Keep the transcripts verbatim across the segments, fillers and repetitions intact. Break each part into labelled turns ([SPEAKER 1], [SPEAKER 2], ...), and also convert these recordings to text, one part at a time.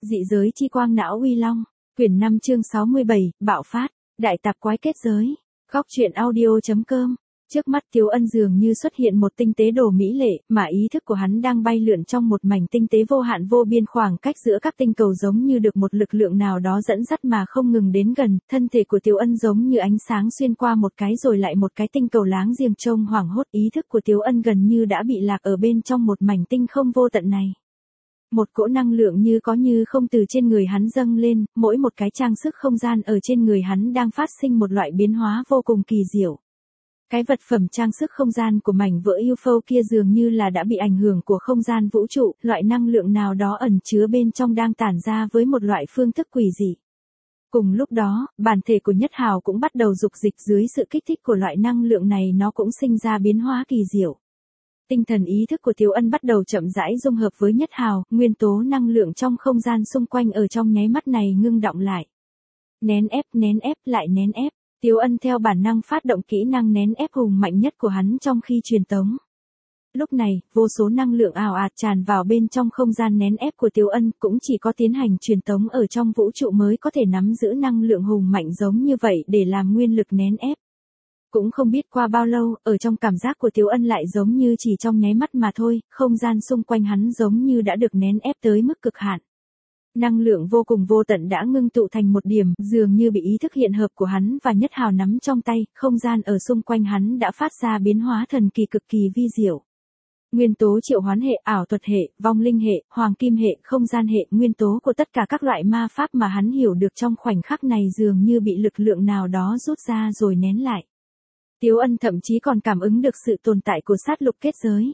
[SPEAKER 1] Dị giới chi quang não uy long. Quyển năm chương sáu mươi bảy, bạo phát, đại tạp quái kết giới. Góc truyện audio.com. Trước mắt Tiếu Ân dường như xuất hiện một tinh tế đồ mỹ lệ, mà ý thức của hắn đang bay lượn trong một mảnh tinh tế vô hạn vô biên, khoảng cách giữa các tinh cầu giống như được một lực lượng nào đó dẫn dắt mà không ngừng đến gần. Thân thể của Tiếu Ân giống như ánh sáng xuyên qua một cái rồi lại một cái tinh cầu láng giềng, trông hoảng hốt. Ý thức của Tiếu Ân gần như đã bị lạc ở bên trong một mảnh tinh không vô tận này. Một cỗ năng lượng như có như không từ trên người hắn dâng lên, mỗi một cái trang sức không gian ở trên người hắn đang phát sinh một loại biến hóa vô cùng kỳ diệu. Cái vật phẩm trang sức không gian của mảnh vỡ u ép ô kia dường như là đã bị ảnh hưởng của không gian vũ trụ, loại năng lượng nào đó ẩn chứa bên trong đang tản ra với một loại phương thức quỷ dị. Cùng lúc đó, bản thể của Nhất Hào cũng bắt đầu dục dịch, dưới sự kích thích của loại năng lượng này nó cũng sinh ra biến hóa kỳ diệu. Tinh thần ý thức của Tiếu Ân bắt đầu chậm rãi dung hợp với Nhất Hào, nguyên tố năng lượng trong không gian xung quanh ở trong nháy mắt này ngưng đọng lại. Nén ép, nén ép, lại nén ép. Tiếu Ân theo bản năng phát động kỹ năng nén ép hùng mạnh nhất của hắn trong khi truyền tống. Lúc này, vô số năng lượng ào ạt tràn vào bên trong không gian nén ép của Tiếu Ân, cũng chỉ có tiến hành truyền tống ở trong vũ trụ mới có thể nắm giữ năng lượng hùng mạnh giống như vậy để làm nguyên lực nén ép. Cũng không biết qua bao lâu, ở trong cảm giác của Tiếu Ân lại giống như chỉ trong nháy mắt mà thôi, không gian xung quanh hắn giống như đã được nén ép tới mức cực hạn. Năng lượng vô cùng vô tận đã ngưng tụ thành một điểm, dường như bị ý thức hiện hợp của hắn và Nhất Hào nắm trong tay, không gian ở xung quanh hắn đã phát ra biến hóa thần kỳ cực kỳ vi diệu. Nguyên tố triệu hoán hệ, ảo thuật hệ, vong linh hệ, hoàng kim hệ, không gian hệ, nguyên tố của tất cả các loại ma pháp mà hắn hiểu được trong khoảnh khắc này dường như bị lực lượng nào đó rút ra rồi nén lại. Tiếu Ân thậm chí còn cảm ứng được sự tồn tại của sát lục kết giới.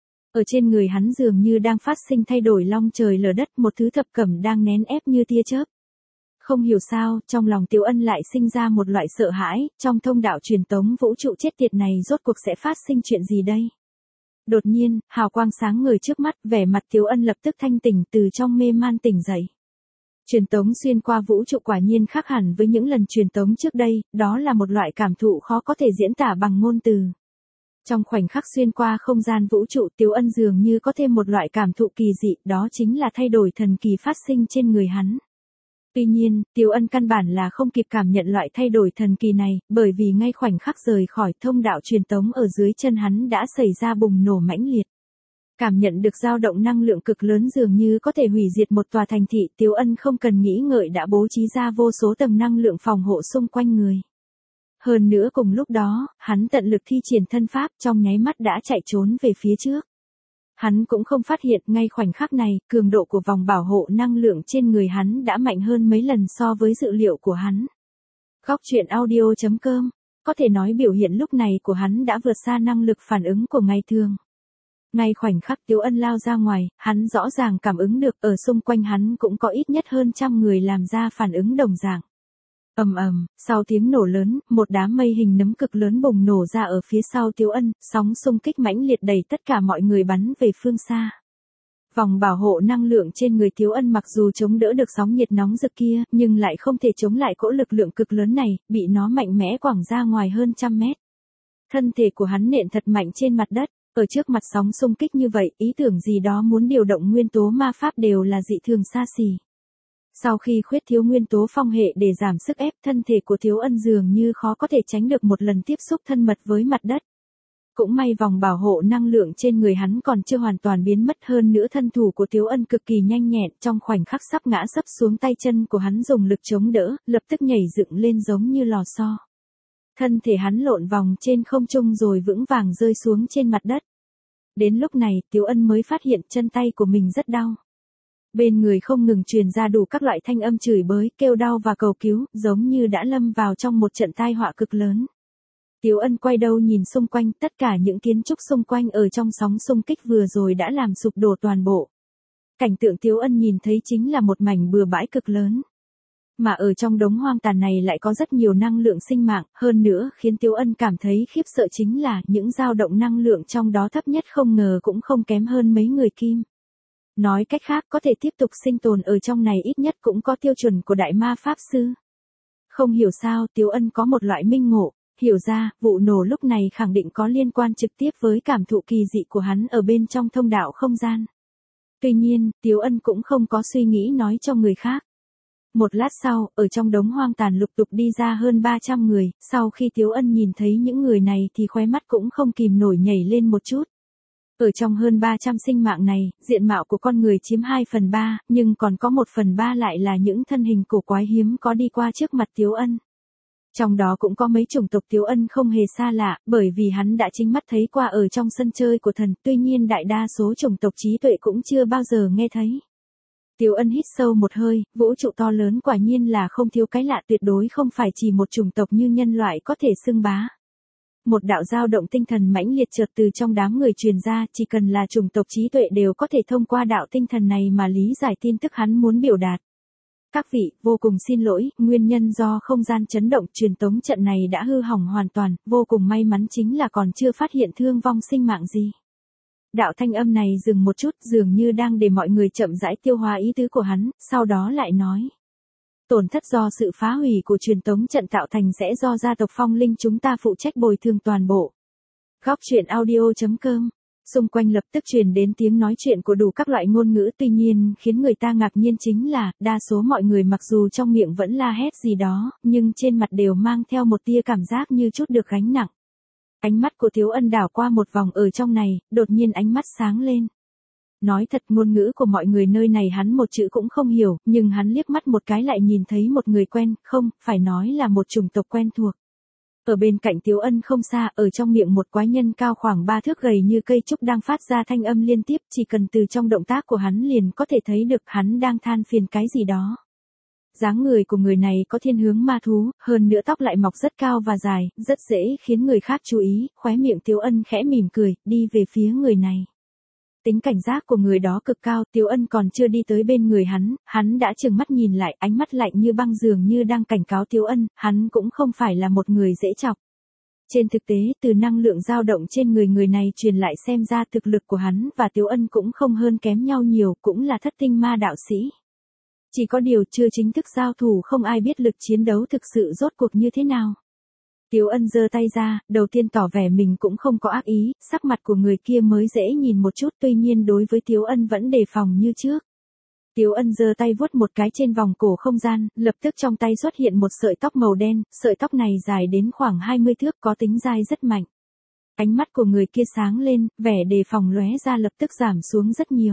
[SPEAKER 1] Ở trên người hắn dường như đang phát sinh thay đổi long trời lở đất, một thứ thập cẩm đang nén ép như tia chớp. Không hiểu sao, trong lòng Tiếu Ân lại sinh ra một loại sợ hãi, trong thông đạo truyền tống vũ trụ chết tiệt này rốt cuộc sẽ phát sinh chuyện gì đây? Đột nhiên, hào quang sáng ngời trước mắt, vẻ mặt Tiếu Ân lập tức thanh tỉnh từ trong mê man tỉnh dậy. Truyền tống xuyên qua vũ trụ quả nhiên khác hẳn với những lần truyền tống trước đây, đó là một loại cảm thụ khó có thể diễn tả bằng ngôn từ. Trong khoảnh khắc xuyên qua không gian vũ trụ, Tiếu Ân dường như có thêm một loại cảm thụ kỳ dị, đó chính là thay đổi thần kỳ phát sinh trên người hắn. Tuy nhiên, Tiếu Ân căn bản là không kịp cảm nhận loại thay đổi thần kỳ này, bởi vì ngay khoảnh khắc rời khỏi thông đạo truyền tống ở dưới chân hắn đã xảy ra bùng nổ mãnh liệt. Cảm nhận được dao động năng lượng cực lớn dường như có thể hủy diệt một tòa thành thị, Tiếu Ân không cần nghĩ ngợi đã bố trí ra vô số tầng năng lượng phòng hộ xung quanh người. Hơn nữa cùng lúc đó, hắn tận lực thi triển thân pháp, trong nháy mắt đã chạy trốn về phía trước. Hắn cũng không phát hiện ngay khoảnh khắc này, cường độ của vòng bảo hộ năng lượng trên người hắn đã mạnh hơn mấy lần so với dự liệu của hắn. Góc truyện audio.com. Có thể nói biểu hiện lúc này của hắn đã vượt xa năng lực phản ứng của ngày thường. Ngay khoảnh khắc Tiếu Ân lao ra ngoài, hắn rõ ràng cảm ứng được ở xung quanh hắn cũng có ít nhất hơn trăm người làm ra phản ứng đồng dạng. Ầm ầm, sau tiếng nổ lớn, một đám mây hình nấm cực lớn bùng nổ ra ở phía sau Tiếu Ân, sóng xung kích mãnh liệt đẩy tất cả mọi người bắn về phương xa. Vòng bảo hộ năng lượng trên người Tiếu Ân mặc dù chống đỡ được sóng nhiệt nóng rực kia, nhưng lại không thể chống lại cỗ lực lượng cực lớn này, bị nó mạnh mẽ quẳng ra ngoài hơn trăm mét. Thân thể của hắn nện thật mạnh trên mặt đất. Ở trước mặt sóng xung kích như vậy, ý tưởng gì đó muốn điều động nguyên tố ma pháp đều là dị thường xa xỉ. Sau khi khuyết thiếu nguyên tố phong hệ để giảm sức ép, thân thể của Tiếu Ân dường như khó có thể tránh được một lần tiếp xúc thân mật với mặt đất. Cũng may vòng bảo hộ năng lượng trên người hắn còn chưa hoàn toàn biến mất, hơn nữa thân thủ của Tiếu Ân cực kỳ nhanh nhẹn, trong khoảnh khắc sắp ngã sấp xuống tay chân của hắn dùng lực chống đỡ, lập tức nhảy dựng lên giống như lò xo. Thân thể hắn lộn vòng trên không trung rồi vững vàng rơi xuống trên mặt đất. Đến lúc này, Tiếu Ân mới phát hiện chân tay của mình rất đau. Bên người không ngừng truyền ra đủ các loại thanh âm chửi bới, kêu đau và cầu cứu, giống như đã lâm vào trong một trận tai họa cực lớn. Tiếu Ân quay đầu nhìn xung quanh, tất cả những kiến trúc xung quanh ở trong sóng xung kích vừa rồi đã làm sụp đổ toàn bộ. Cảnh tượng Tiếu Ân nhìn thấy chính là một mảnh bừa bãi cực lớn. Mà ở trong đống hoang tàn này lại có rất nhiều năng lượng sinh mạng, hơn nữa khiến Tiếu Ân cảm thấy khiếp sợ chính là những dao động năng lượng trong đó thấp nhất không ngờ cũng không kém hơn mấy người kim. Nói cách khác có thể tiếp tục sinh tồn ở trong này ít nhất cũng có tiêu chuẩn của đại ma pháp sư. Không hiểu sao Tiếu Ân có một loại minh ngộ, hiểu ra vụ nổ lúc này khẳng định có liên quan trực tiếp với cảm thụ kỳ dị của hắn ở bên trong thông đạo không gian. Tuy nhiên, Tiếu Ân cũng không có suy nghĩ nói cho người khác. Một lát sau, ở trong đống hoang tàn lục tục đi ra hơn ba trăm người, sau khi Tiếu Ân nhìn thấy những người này thì khóe mắt cũng không kìm nổi nhảy lên một chút. Ở trong hơn ba trăm sinh mạng này, diện mạo của con người chiếm hai phần ba, nhưng còn có một phần ba lại là những thân hình cổ quái hiếm có đi qua trước mặt Tiếu Ân. Trong đó cũng có mấy chủng tộc Tiếu Ân không hề xa lạ, bởi vì hắn đã chính mắt thấy qua ở trong sân chơi của thần, tuy nhiên đại đa số chủng tộc trí tuệ cũng chưa bao giờ nghe thấy. Tiếu Ân hít sâu một hơi, vũ trụ to lớn quả nhiên là không thiếu cái lạ, tuyệt đối không phải chỉ một chủng tộc như nhân loại có thể xưng bá. Một đạo dao động tinh thần mãnh liệt chợt từ trong đám người truyền ra, chỉ cần là chủng tộc trí tuệ đều có thể thông qua đạo tinh thần này mà lý giải tin tức hắn muốn biểu đạt. Các vị, vô cùng xin lỗi, nguyên nhân do không gian chấn động truyền tống trận này đã hư hỏng hoàn toàn, vô cùng may mắn chính là còn chưa phát hiện thương vong sinh mạng gì. Đạo thanh âm này dừng một chút, dường như đang để mọi người chậm rãi tiêu hóa ý tứ của hắn, sau đó lại nói. Tổn thất do sự phá hủy của truyền tống trận tạo thành sẽ do gia tộc Phong Linh chúng ta phụ trách bồi thường toàn bộ. Góc truyện audio chấm com. Xung quanh lập tức truyền đến tiếng nói chuyện của đủ các loại ngôn ngữ, tuy nhiên khiến người ta ngạc nhiên chính là, đa số mọi người mặc dù trong miệng vẫn la hét gì đó, nhưng trên mặt đều mang theo một tia cảm giác như chút được gánh nặng. Ánh mắt của Tiếu Ân đảo qua một vòng ở trong này, đột nhiên ánh mắt sáng lên. Nói thật, ngôn ngữ của mọi người nơi này hắn một chữ cũng không hiểu, nhưng hắn liếc mắt một cái lại nhìn thấy một người quen, không, phải nói là một chủng tộc quen thuộc. Ở bên cạnh Tiếu Ân không xa, ở trong miệng một quái nhân cao khoảng ba thước gầy như cây trúc đang phát ra thanh âm liên tiếp, chỉ cần từ trong động tác của hắn liền có thể thấy được hắn đang than phiền cái gì đó. Dáng người của người này có thiên hướng ma thú, hơn nữa tóc lại mọc rất cao và dài, rất dễ khiến người khác chú ý, khóe miệng Tiếu Ân khẽ mỉm cười, đi về phía người này. Tính cảnh giác của người đó cực cao, Tiếu Ân còn chưa đi tới bên người hắn, hắn đã trừng mắt nhìn lại, ánh mắt lạnh như băng dường như đang cảnh cáo Tiếu Ân, hắn cũng không phải là một người dễ chọc. Trên thực tế, từ năng lượng dao động trên người người này truyền lại xem ra thực lực của hắn và Tiếu Ân cũng không hơn kém nhau nhiều, cũng là thất tinh ma đạo sĩ. Chỉ có điều chưa chính thức giao thủ, không ai biết lực chiến đấu thực sự rốt cuộc như thế nào. Tiếu Ân giơ tay ra, đầu tiên tỏ vẻ mình cũng không có ác ý, sắc mặt của người kia mới dễ nhìn một chút, tuy nhiên đối với Tiếu Ân vẫn đề phòng như trước. Tiếu Ân giơ tay vuốt một cái trên vòng cổ không gian, lập tức trong tay xuất hiện một sợi tóc màu đen, sợi tóc này dài đến khoảng hai mươi thước, có tính dai rất mạnh. Ánh mắt của người kia sáng lên, vẻ đề phòng lóe ra lập tức giảm xuống rất nhiều.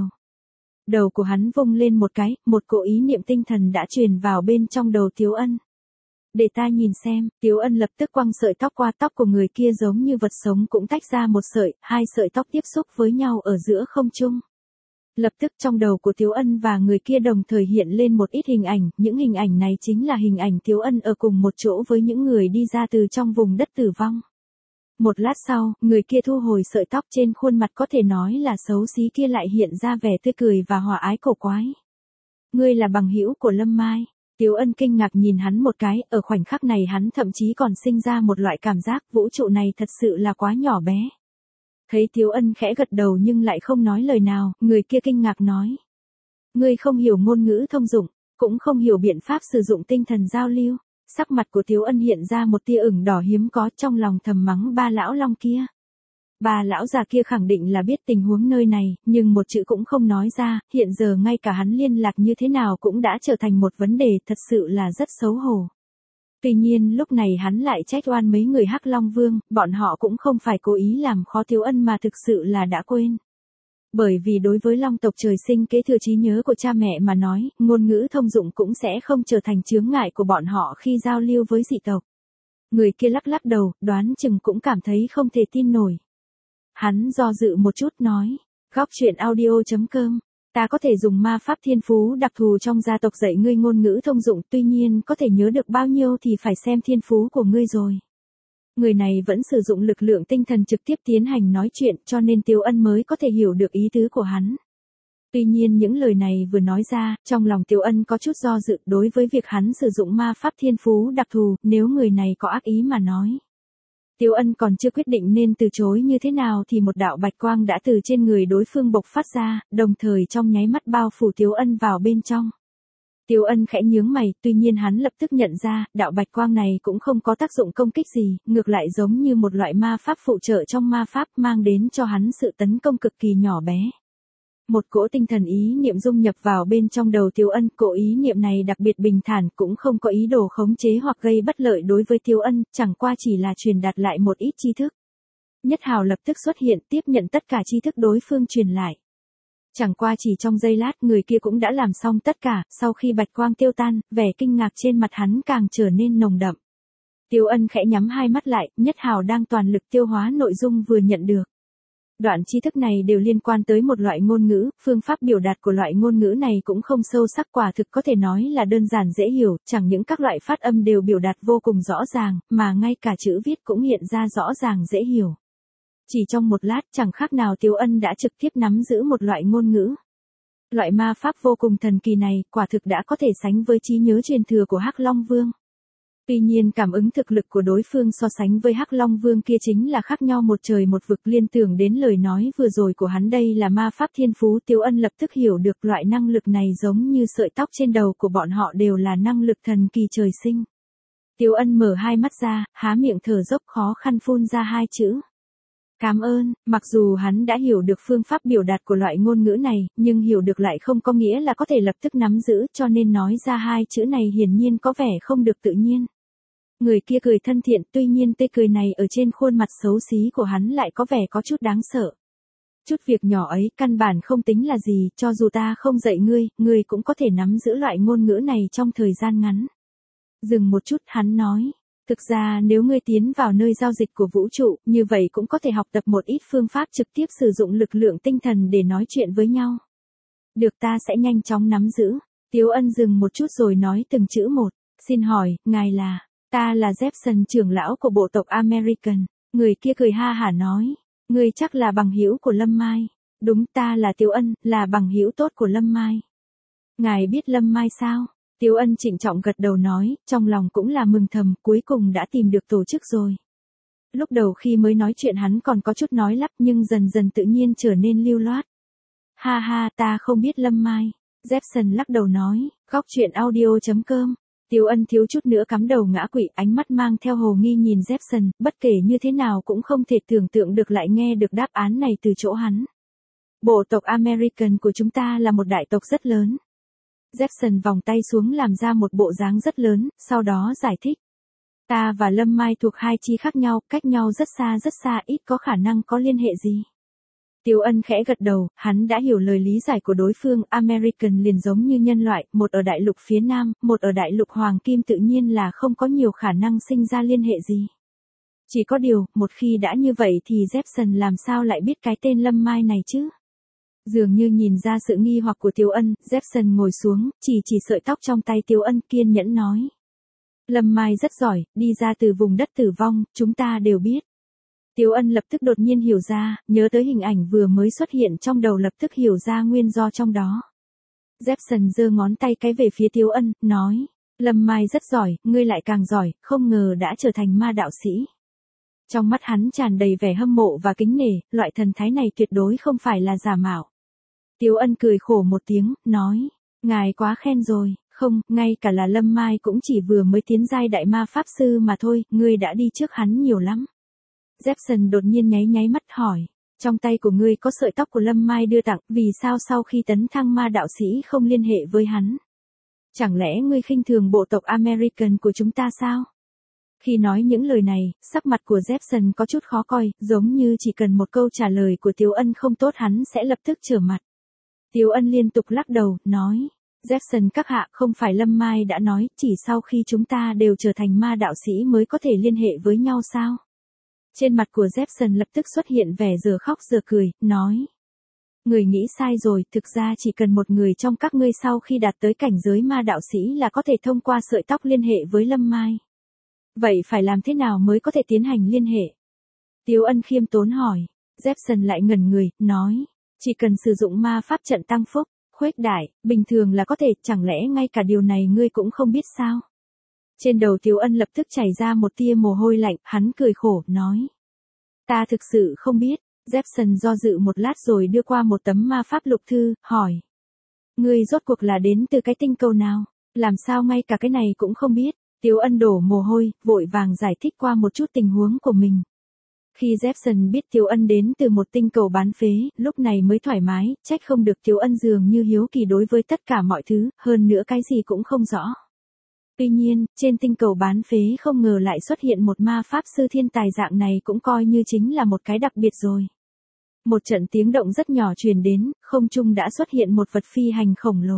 [SPEAKER 1] Đầu của hắn vung lên một cái, một cỗ ý niệm tinh thần đã truyền vào bên trong đầu Tiếu Ân. Để ta nhìn xem, Tiếu Ân lập tức quăng sợi tóc qua, tóc của người kia giống như vật sống cũng tách ra một sợi, hai sợi tóc tiếp xúc với nhau ở giữa không trung. Lập tức trong đầu của Tiếu Ân và người kia đồng thời hiện lên một ít hình ảnh, những hình ảnh này chính là hình ảnh Tiếu Ân ở cùng một chỗ với những người đi ra từ trong vùng đất tử vong. Một lát sau, người kia thu hồi sợi tóc, trên khuôn mặt có thể nói là xấu xí kia lại hiện ra vẻ tươi cười và hòa ái cổ quái. Ngươi là bằng hữu của Lâm Mai. Tiếu Ân kinh ngạc nhìn hắn một cái, ở khoảnh khắc này hắn thậm chí còn sinh ra một loại cảm giác vũ trụ này thật sự là quá nhỏ bé. Thấy Tiếu Ân khẽ gật đầu nhưng lại không nói lời nào, người kia kinh ngạc nói. Ngươi không hiểu ngôn ngữ thông dụng, cũng không hiểu biện pháp sử dụng tinh thần giao lưu. Sắc mặt của Tiếu Ân hiện ra một tia ửng đỏ hiếm có, trong lòng thầm mắng ba lão long kia. Ba lão già kia khẳng định là biết tình huống nơi này, nhưng một chữ cũng không nói ra, hiện giờ ngay cả hắn liên lạc như thế nào cũng đã trở thành một vấn đề, thật sự là rất xấu hổ. Tuy nhiên lúc này hắn lại trách oan mấy người Hắc Long Vương, bọn họ cũng không phải cố ý làm khó Tiếu Ân mà thực sự là đã quên. Bởi vì đối với long tộc trời sinh kế thừa trí nhớ của cha mẹ mà nói, ngôn ngữ thông dụng cũng sẽ không trở thành chướng ngại của bọn họ khi giao lưu với dị tộc. Người kia lắc lắc đầu, đoán chừng cũng cảm thấy không thể tin nổi. Hắn do dự một chút nói, góc truyện audio chấm com, ta có thể dùng ma pháp thiên phú đặc thù trong gia tộc dạy ngươi ngôn ngữ thông dụng, tuy nhiên có thể nhớ được bao nhiêu thì phải xem thiên phú của ngươi rồi. Người này vẫn sử dụng lực lượng tinh thần trực tiếp tiến hành nói chuyện, cho nên Tiếu Ân mới có thể hiểu được ý tứ của hắn. Tuy nhiên những lời này vừa nói ra, trong lòng Tiếu Ân có chút do dự đối với việc hắn sử dụng ma pháp thiên phú đặc thù, nếu người này có ác ý mà nói. Tiếu Ân còn chưa quyết định nên từ chối như thế nào thì một đạo bạch quang đã từ trên người đối phương bộc phát ra, đồng thời trong nháy mắt bao phủ Tiếu Ân vào bên trong. Tiếu Ân khẽ nhướng mày, tuy nhiên hắn lập tức nhận ra, đạo bạch quang này cũng không có tác dụng công kích gì, ngược lại giống như một loại ma pháp phụ trợ trong ma pháp mang đến cho hắn sự tấn công cực kỳ nhỏ bé. Một cỗ tinh thần ý niệm dung nhập vào bên trong đầu Tiếu Ân, cỗ ý niệm này đặc biệt bình thản, cũng không có ý đồ khống chế hoặc gây bất lợi đối với Tiếu Ân, chẳng qua chỉ là truyền đạt lại một ít tri thức. Nhất Hào lập tức xuất hiện, tiếp nhận tất cả tri thức đối phương truyền lại. Chẳng qua chỉ trong giây lát, người kia cũng đã làm xong tất cả, sau khi bạch quang tiêu tan, vẻ kinh ngạc trên mặt hắn càng trở nên nồng đậm. Tiếu Ân khẽ nhắm hai mắt lại, Nhất Hào đang toàn lực tiêu hóa nội dung vừa nhận được. Đoạn tri thức này đều liên quan tới một loại ngôn ngữ, phương pháp biểu đạt của loại ngôn ngữ này cũng không sâu sắc, quả thực có thể nói là đơn giản dễ hiểu, chẳng những các loại phát âm đều biểu đạt vô cùng rõ ràng, mà ngay cả chữ viết cũng hiện ra rõ ràng dễ hiểu. Chỉ trong một lát, chẳng khác nào Tiếu Ân đã trực tiếp nắm giữ một loại ngôn ngữ. Loại ma pháp vô cùng thần kỳ này, quả thực đã có thể sánh với trí nhớ truyền thừa của Hắc Long Vương. Tuy nhiên cảm ứng thực lực của đối phương so sánh với Hắc Long Vương kia chính là khác nhau một trời một vực, liên tưởng đến lời nói vừa rồi của hắn đây là ma pháp thiên phú. Tiếu Ân lập tức hiểu được loại năng lực này giống như sợi tóc trên đầu của bọn họ đều là năng lực thần kỳ trời sinh. Tiếu Ân mở hai mắt ra, há miệng thở dốc khó khăn phun ra hai chữ. Cảm ơn. Mặc dù hắn đã hiểu được phương pháp biểu đạt của loại ngôn ngữ này, nhưng hiểu được lại không có nghĩa là có thể lập tức nắm giữ, cho nên nói ra hai chữ này hiển nhiên có vẻ không được tự nhiên. Người kia cười thân thiện, tuy nhiên tê cười này ở trên khuôn mặt xấu xí của hắn lại có vẻ có chút đáng sợ. Chút việc nhỏ ấy căn bản không tính là gì, cho dù ta không dạy ngươi, ngươi cũng có thể nắm giữ loại ngôn ngữ này trong thời gian ngắn. Dừng một chút, hắn nói. Thực ra nếu ngươi tiến vào nơi giao dịch của vũ trụ, như vậy cũng có thể học tập một ít phương pháp trực tiếp sử dụng lực lượng tinh thần để nói chuyện với nhau. Được, ta sẽ nhanh chóng nắm giữ. Tiếu Ân dừng một chút rồi nói từng chữ một. Xin hỏi, ngài là... Ta là Jepson, trưởng lão của bộ tộc American. Người kia cười ha hả nói. Ngươi chắc là bằng hữu của Lâm Mai. Đúng, ta là Tiếu Ân, là bằng hữu tốt của Lâm Mai. Ngài biết Lâm Mai sao? Tiếu Ân trịnh trọng gật đầu nói, trong lòng cũng là mừng thầm, cuối cùng đã tìm được tổ chức rồi. Lúc đầu khi mới nói chuyện hắn còn có chút nói lắp, nhưng dần dần tự nhiên trở nên lưu loát. Ha ha, ta không biết Lâm Mai. Jepson lắc đầu nói, góc truyện audio chấm com. Tiếu Ân thiếu chút nữa cắm đầu ngã quỵ, ánh mắt mang theo hồ nghi nhìn Jepson, bất kể như thế nào cũng không thể tưởng tượng được lại nghe được đáp án này từ chỗ hắn. Bộ tộc American của chúng ta là một đại tộc rất lớn. Jepson vòng tay xuống làm ra một bộ dáng rất lớn, sau đó giải thích. Ta và Lâm Mai thuộc hai chi khác nhau, cách nhau rất xa rất xa, ít có khả năng có liên hệ gì. Tiếu Ân khẽ gật đầu, hắn đã hiểu lời lý giải của đối phương. American liền giống như nhân loại, một ở đại lục phía Nam, một ở đại lục Hoàng Kim, tự nhiên là không có nhiều khả năng sinh ra liên hệ gì. Chỉ có điều, một khi đã như vậy thì Jepson làm sao lại biết cái tên Lâm Mai này chứ? Dường như nhìn ra sự nghi hoặc của Tiếu Ân, Jepson ngồi xuống, chỉ chỉ sợi tóc trong tay Tiếu Ân, kiên nhẫn nói. Lâm Mai rất giỏi, đi ra từ vùng đất tử vong, chúng ta đều biết. Tiếu Ân lập tức đột nhiên hiểu ra, nhớ tới hình ảnh vừa mới xuất hiện trong đầu, lập tức hiểu ra nguyên do trong đó. Jepson giơ ngón tay cái về phía Tiếu Ân, nói. Lâm Mai rất giỏi, ngươi lại càng giỏi, không ngờ đã trở thành ma đạo sĩ. Trong mắt hắn tràn đầy vẻ hâm mộ và kính nể, loại thần thái này tuyệt đối không phải là giả mạo. Tiếu Ân cười khổ một tiếng, nói. Ngài quá khen rồi, không, ngay cả là Lâm Mai cũng chỉ vừa mới tiến giai đại ma pháp sư mà thôi, ngươi đã đi trước hắn nhiều lắm. Jepson đột nhiên nháy nháy mắt hỏi. Trong tay của ngươi có sợi tóc của Lâm Mai đưa tặng, vì sao sau khi tấn thăng ma đạo sĩ không liên hệ với hắn? Chẳng lẽ ngươi khinh thường bộ tộc American của chúng ta sao? Khi nói những lời này, sắc mặt của Jepson có chút khó coi, giống như chỉ cần một câu trả lời của Tiếu Ân không tốt hắn sẽ lập tức trở mặt. Tiếu Ân liên tục lắc đầu, nói. Jepson các hạ, không phải Lâm Mai đã nói, chỉ sau khi chúng ta đều trở thành ma đạo sĩ mới có thể liên hệ với nhau sao? Trên mặt của Jepson lập tức xuất hiện vẻ giờ khóc giờ cười, nói. Người nghĩ sai rồi, thực ra chỉ cần một người trong các ngươi sau khi đạt tới cảnh giới ma đạo sĩ là có thể thông qua sợi tóc liên hệ với Lâm Mai. Vậy phải làm thế nào mới có thể tiến hành liên hệ? Tiếu Ân khiêm tốn hỏi. Jepson lại ngẩn người, nói. Chỉ cần sử dụng ma pháp trận tăng phúc, khuếch đại, bình thường là có thể, chẳng lẽ ngay cả điều này ngươi cũng không biết sao? Trên đầu Tiếu Ân lập tức chảy ra một tia mồ hôi lạnh, hắn cười khổ, nói. Ta thực sự không biết. Jepson do dự một lát rồi đưa qua một tấm ma pháp lục thư, hỏi. Ngươi rốt cuộc là đến từ cái tinh cầu nào? Làm sao ngay cả cái này cũng không biết? Tiếu Ân đổ mồ hôi, vội vàng giải thích qua một chút tình huống của mình. Khi Jepson biết Tiếu Ân đến từ một tinh cầu bán phế, lúc này mới thoải mái, trách không được Tiếu Ân dường như hiếu kỳ đối với tất cả mọi thứ, hơn nữa cái gì cũng không rõ. Tuy nhiên, trên tinh cầu bán phế không ngờ lại xuất hiện một ma pháp sư thiên tài dạng này cũng coi như chính là một cái đặc biệt rồi. Một trận tiếng động rất nhỏ truyền đến, không trung đã xuất hiện một vật phi hành khổng lồ.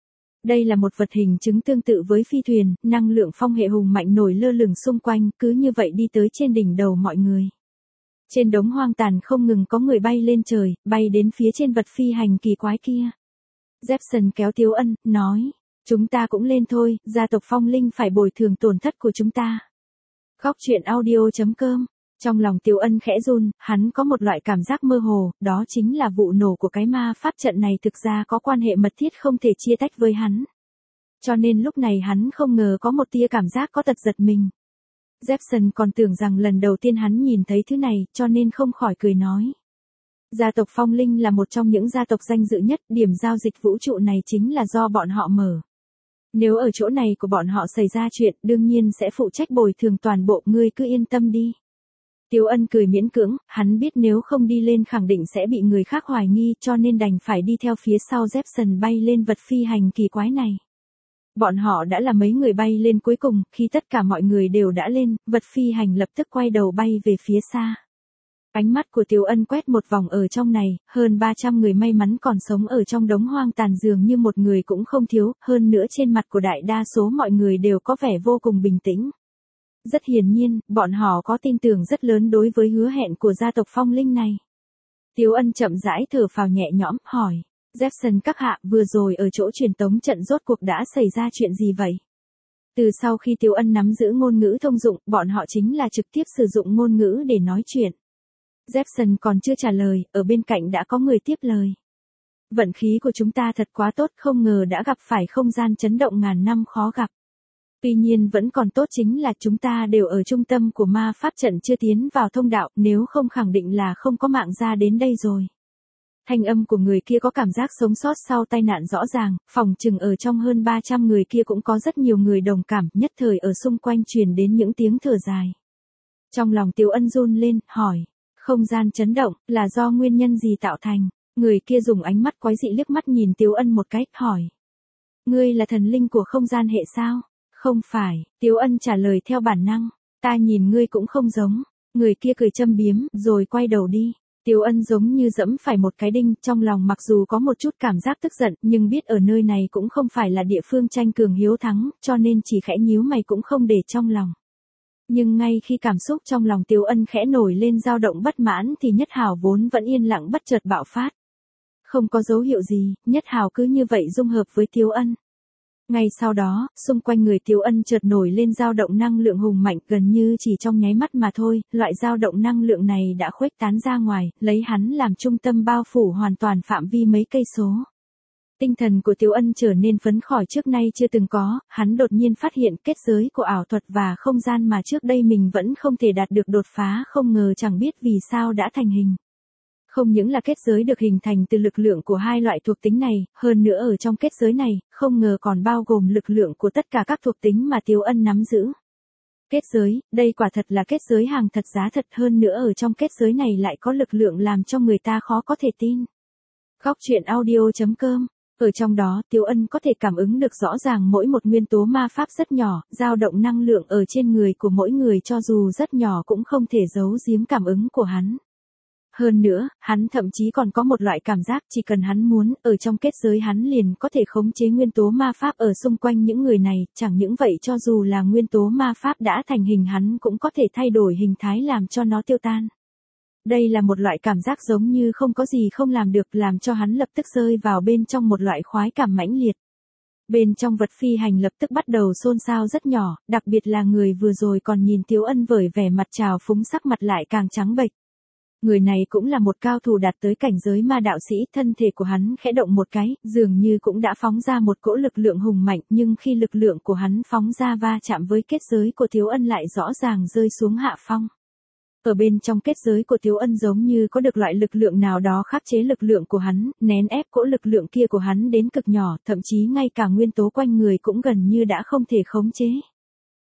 [SPEAKER 1] Đây là một vật hình chứng tương tự với phi thuyền, năng lượng phong hệ hùng mạnh nổi lơ lửng xung quanh, cứ như vậy đi tới trên đỉnh đầu mọi người. Trên đống hoang tàn không ngừng có người bay lên trời, bay đến phía trên vật phi hành kỳ quái kia. Jepson kéo Tiếu Ân, nói, chúng ta cũng lên thôi, gia tộc Phong Linh phải bồi thường tổn thất của chúng ta. Góc truyện audio chấm com. Trong lòng Tiếu Ân khẽ run, hắn có một loại cảm giác mơ hồ, đó chính là vụ nổ của cái ma pháp trận này thực ra có quan hệ mật thiết không thể chia tách với hắn. Cho nên lúc này hắn không ngờ có một tia cảm giác có tật giật mình. Jepson còn tưởng rằng lần đầu tiên hắn nhìn thấy thứ này, cho nên không khỏi cười nói. Gia tộc Phong Linh là một trong những gia tộc danh dự nhất, điểm giao dịch vũ trụ này chính là do bọn họ mở. Nếu ở chỗ này của bọn họ xảy ra chuyện, đương nhiên sẽ phụ trách bồi thường toàn bộ, ngươi cứ yên tâm đi. Tiếu Ân cười miễn cưỡng, hắn biết nếu không đi lên khẳng định sẽ bị người khác hoài nghi, cho nên đành phải đi theo phía sau Jepson bay lên vật phi hành kỳ quái này. Bọn họ đã là mấy người bay lên cuối cùng, khi tất cả mọi người đều đã lên, vật phi hành lập tức quay đầu bay về phía xa. Ánh mắt của Tiếu Ân quét một vòng ở trong này, hơn ba trăm người may mắn còn sống ở trong đống hoang tàn dường như một người cũng không thiếu, hơn nữa trên mặt của đại đa số mọi người đều có vẻ vô cùng bình tĩnh. Rất hiển nhiên, bọn họ có tin tưởng rất lớn đối với hứa hẹn của gia tộc Phong Linh này. Tiếu Ân chậm rãi thở phào nhẹ nhõm, hỏi, Jepson các hạ, vừa rồi ở chỗ truyền tống trận rốt cuộc đã xảy ra chuyện gì vậy? Từ sau khi Tiếu Ân nắm giữ ngôn ngữ thông dụng, bọn họ chính là trực tiếp sử dụng ngôn ngữ để nói chuyện. Jepson còn chưa trả lời, ở bên cạnh đã có người tiếp lời. Vận khí của chúng ta thật quá tốt, không ngờ đã gặp phải không gian chấn động ngàn năm khó gặp. Tuy nhiên vẫn còn tốt chính là chúng ta đều ở trung tâm của ma pháp trận chưa tiến vào thông đạo, nếu không khẳng định là không có mạng ra đến đây rồi. Thanh âm của người kia có cảm giác sống sót sau tai nạn rõ ràng, phòng chừng ở trong hơn ba trăm người kia cũng có rất nhiều người đồng cảm, nhất thời ở xung quanh truyền đến những tiếng thở dài. Trong lòng Tiếu Ân run lên, hỏi, không gian chấn động, là do nguyên nhân gì tạo thành? Người kia dùng ánh mắt quái dị liếc mắt nhìn Tiếu Ân một cách, hỏi. Ngươi là thần linh của không gian hệ sao? Không phải, Tiếu Ân trả lời theo bản năng, ta nhìn ngươi cũng không giống. Người kia cười châm biếm, rồi quay đầu đi. Tiếu Ân giống như dẫm phải một cái đinh, trong lòng mặc dù có một chút cảm giác tức giận, nhưng biết ở nơi này cũng không phải là địa phương tranh cường hiếu thắng, cho nên chỉ khẽ nhíu mày cũng không để trong lòng. Nhưng ngay khi cảm xúc trong lòng Tiếu Ân khẽ nổi lên dao động bất mãn thì Nhất Hào vốn vẫn yên lặng bất chợt bạo phát. Không có dấu hiệu gì, Nhất Hào cứ như vậy dung hợp với Tiếu Ân. Ngay sau đó, xung quanh người Tiếu Ân chợt nổi lên dao động năng lượng hùng mạnh, gần như chỉ trong nháy mắt mà thôi, loại dao động năng lượng này đã khuếch tán ra ngoài, lấy hắn làm trung tâm bao phủ hoàn toàn phạm vi mấy cây số. Tinh thần của Tiếu Ân trở nên phấn khởi trước nay chưa từng có, hắn đột nhiên phát hiện kết giới của ảo thuật và không gian mà trước đây mình vẫn không thể đạt được đột phá, không ngờ chẳng biết vì sao đã thành hình. Không những là kết giới được hình thành từ lực lượng của hai loại thuộc tính này, hơn nữa ở trong kết giới này, không ngờ còn bao gồm lực lượng của tất cả các thuộc tính mà Tiếu Ân nắm giữ. Kết giới, đây quả thật là kết giới hàng thật giá thật, hơn nữa ở trong kết giới này lại có lực lượng làm cho người ta khó có thể tin. Góc truyện audio chấm com. Ở trong đó, Tiếu Ân có thể cảm ứng được rõ ràng mỗi một nguyên tố ma pháp rất nhỏ, dao động năng lượng ở trên người của mỗi người cho dù rất nhỏ cũng không thể giấu giếm cảm ứng của hắn. Hơn nữa, hắn thậm chí còn có một loại cảm giác chỉ cần hắn muốn, ở trong kết giới hắn liền có thể khống chế nguyên tố ma pháp ở xung quanh những người này, chẳng những vậy cho dù là nguyên tố ma pháp đã thành hình hắn cũng có thể thay đổi hình thái làm cho nó tiêu tan. Đây là một loại cảm giác giống như không có gì không làm được, làm cho hắn lập tức rơi vào bên trong một loại khoái cảm mãnh liệt. Bên trong vật phi hành lập tức bắt đầu xôn xao rất nhỏ, đặc biệt là người vừa rồi còn nhìn Tiếu Ân vởi vẻ mặt trào phúng sắc mặt lại càng trắng bệch. Người này cũng là một cao thủ đạt tới cảnh giới ma đạo sĩ, thân thể của hắn khẽ động một cái, dường như cũng đã phóng ra một cỗ lực lượng hùng mạnh, nhưng khi lực lượng của hắn phóng ra va chạm với kết giới của Tiếu Ân lại rõ ràng rơi xuống hạ phong. Ở bên trong kết giới của Tiếu Ân giống như có được loại lực lượng nào đó khắc chế lực lượng của hắn, nén ép cỗ lực lượng kia của hắn đến cực nhỏ, thậm chí ngay cả nguyên tố quanh người cũng gần như đã không thể khống chế.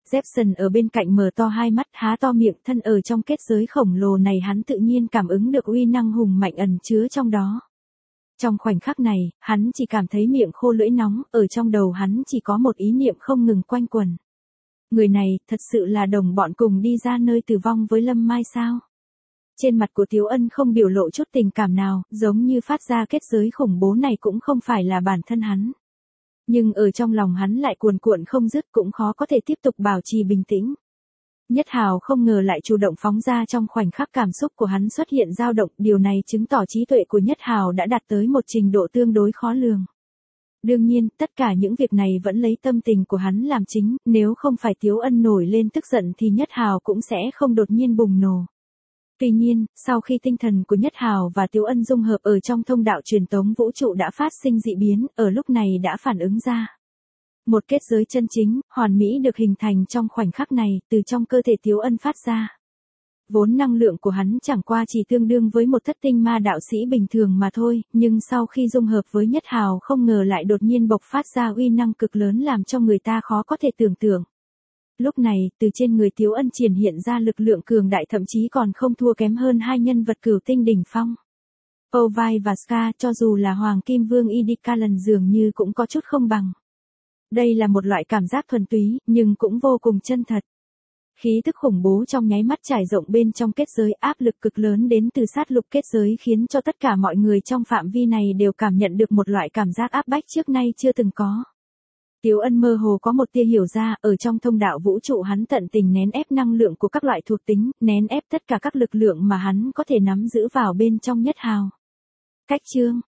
[SPEAKER 1] Jepsen ở bên cạnh mở to hai mắt há to miệng, thân ở trong kết giới khổng lồ này hắn tự nhiên cảm ứng được uy năng hùng mạnh ẩn chứa trong đó. Trong khoảnh khắc này, hắn chỉ cảm thấy miệng khô lưỡi nóng, ở trong đầu hắn chỉ có một ý niệm không ngừng quanh quẩn. Người này, thật sự là đồng bọn cùng đi ra nơi tử vong với Lâm Mai sao? Trên mặt của Tiếu Ân không biểu lộ chút tình cảm nào, giống như phát ra kết giới khủng bố này cũng không phải là bản thân hắn. Nhưng ở trong lòng hắn lại cuồn cuộn không dứt, cũng khó có thể tiếp tục bảo trì bình tĩnh. Nhất Hào không ngờ lại chủ động phóng ra trong khoảnh khắc cảm xúc của hắn xuất hiện dao động, điều này chứng tỏ trí tuệ của Nhất Hào đã đạt tới một trình độ tương đối khó lường. Đương nhiên, tất cả những việc này vẫn lấy tâm tình của hắn làm chính, nếu không phải Tiếu Ân nổi lên tức giận thì Nhất Hào cũng sẽ không đột nhiên bùng nổ. Tuy nhiên, sau khi tinh thần của Nhất Hào và Tiếu Ân dung hợp ở trong thông đạo truyền tống vũ trụ đã phát sinh dị biến, ở lúc này đã phản ứng ra. Một kết giới chân chính, hoàn mỹ được hình thành trong khoảnh khắc này, từ trong cơ thể Tiếu Ân phát ra. Vốn năng lượng của hắn chẳng qua chỉ tương đương với một thất tinh ma đạo sĩ bình thường mà thôi, nhưng sau khi dung hợp với Nhất Hào không ngờ lại đột nhiên bộc phát ra uy năng cực lớn làm cho người ta khó có thể tưởng tượng. Lúc này, từ trên người Tiếu Ân triển hiện ra lực lượng cường đại, thậm chí còn không thua kém hơn hai nhân vật cửu tinh đỉnh phong. Ovai và Ska, cho dù là Hoàng Kim Vương Idikalan dường như cũng có chút không bằng. Đây là một loại cảm giác thuần túy, nhưng cũng vô cùng chân thật. Khí tức khủng bố trong nháy mắt trải rộng bên trong kết giới, áp lực cực lớn đến từ sát lục kết giới khiến cho tất cả mọi người trong phạm vi này đều cảm nhận được một loại cảm giác áp bách trước nay chưa từng có. Tiếu Ân mơ hồ có một tia hiểu ra, ở trong thông đạo vũ trụ hắn tận tình nén ép năng lượng của các loại thuộc tính, nén ép tất cả các lực lượng mà hắn có thể nắm giữ vào bên trong Nhất Hào. Cách chương